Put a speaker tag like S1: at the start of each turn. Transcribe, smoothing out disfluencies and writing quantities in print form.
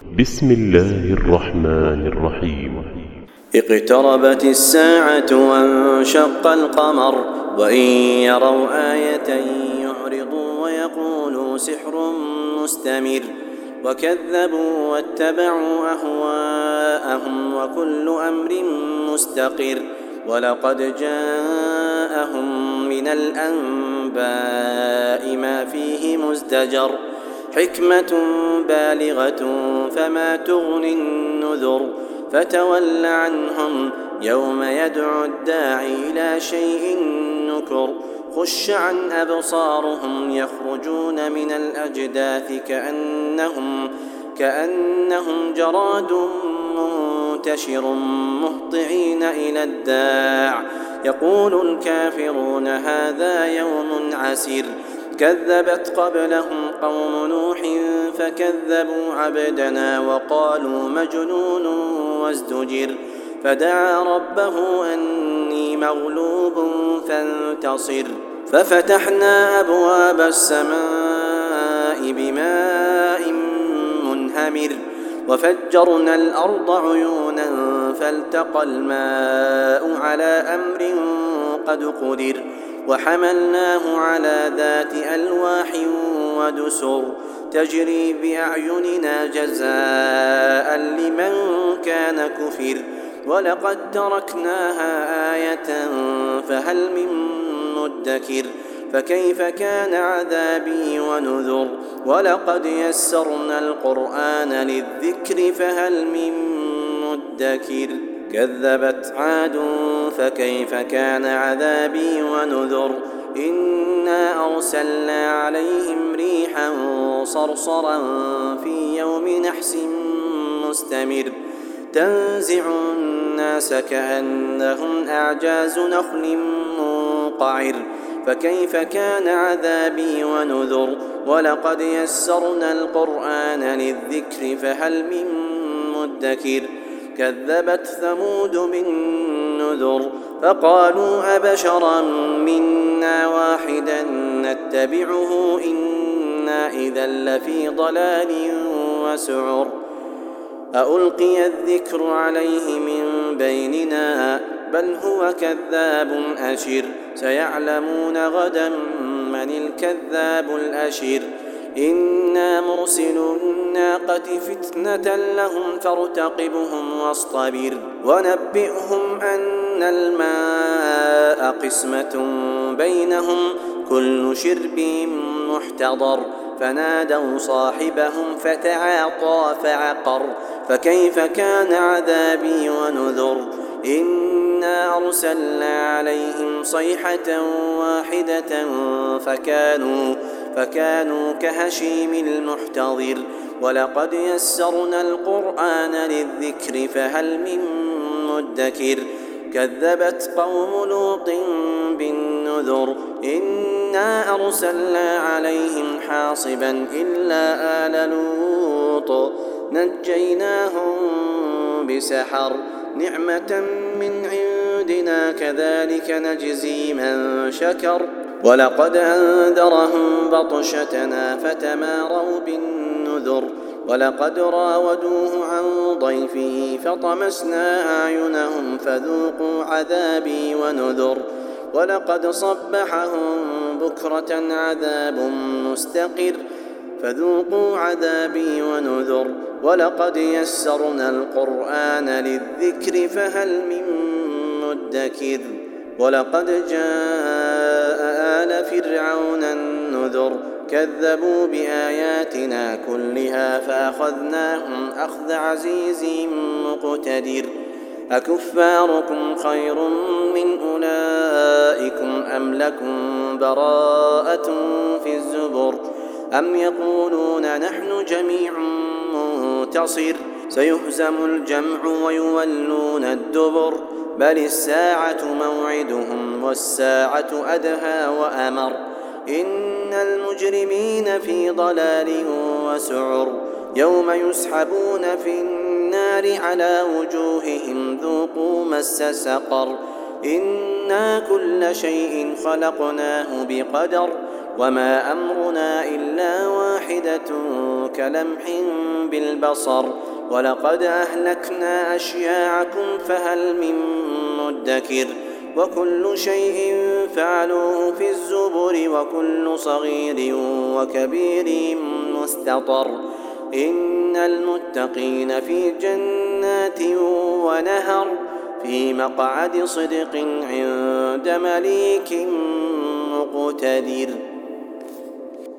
S1: بسم الله الرحمن الرحيم.
S2: اقتربت الساعة وانشق القمر وإن يروا آية يعرضوا ويقولوا سحر مستمر وكذبوا واتبعوا أهواءهم وكل أمر مستقر ولقد جاءهم من الأنباء ما فيه مزدجر حكمة بالغة فما تغني النذر فتول عنهم يوم يدعو الداعي إلى شيء نكر خش عن أبصارهم يخرجون من الأجداث كأنهم جراد منتشر مهطعين إلى الداع يقول الكافرون هذا يوم عسير كذبت قبلهم قوم نوح فكذبوا عبدنا وقالوا مجنون وازدجر فدعا ربه أني مغلوب فانتصر ففتحنا أبواب السماء بماء منهمر وفجرنا الأرض عيونا فالتقى الماء على أمر قد قدر وحملناه على ذات ألواح ودسر تجري بأعيننا جزاء لمن كان كفر ولقد تركناها آية فهل من مدكر فكيف كان عذابي ونذر ولقد يسرنا القرآن للذكر فهل من مدكر كذبت عاد فكيف كان عذابي ونذر إنا أرسلنا عليهم ريحا صرصرا في يوم نحس مستمر تنزع الناس كأنهم أعجاز نخل منقعر فكيف كان عذابي ونذر ولقد يسرنا القرآن للذكر فهل من مدكر كذبت ثمود بالنذر فقالوا أبشرا منا واحدا نتبعه إنا إذا لفي ضلال وسعر ألقي الذكر عليه من بيننا بل هو كذاب أشر سيعلمون غدا من الكذاب الأشر إنا مرسل الناقة فتنة لهم فارتقبهم واصطبر ونبئهم أن الماء قسمة بينهم كل شرب محتضر فنادوا صاحبهم فتعاطى فعقر فكيف كان عذابي ونذر إنا أرسلنا عليهم صيحة واحدة فكانوا كهشيم المحتضر ولقد يسرنا القرآن للذكر فهل من مدكر كذبت قوم لوط بالنذر إنا أرسلنا عليهم حاصبا إلا آل لوط نجيناهم بسحر نعمة من عندنا كذلك نجزي من شكر ولقد أنذرهم بطشتنا فتماروا بالنذر ولقد راودوه عن ضيفه فطمسنا أعينهم فذوقوا عذابي ونذر ولقد صبحهم بكرة عذاب مستقر فذوقوا عذابي ونذر ولقد يسرنا القرآن للذكر فهل من مدكر ولقد جاء آل فرعون النذر كذبوا بآياتنا كلها فأخذناهم أخذ عزيز مقتدر أكفاركم خير من أولئكم أم لكم براءة في الزبر أم يقولون نحن جميع منتصر سيهزم الجمع ويولون الدبر بل الساعة موعدهم والساعة أدهى وأمر إن المجرمين في ضلال وسعر يوم يسحبون في النار على وجوههم ذوقوا مس سقر إنا كل شيء خلقناه بقدر وما أمرنا إلا واحدة كلمح بالبصر ولقد أهلكنا أشياعكم فهل من مدكر وكل شيء فعلوه في الزبر وكل صغير وكبير مستطر إن المتقين في جنات ونهر في مقعد صدق عند مليك مقتدر.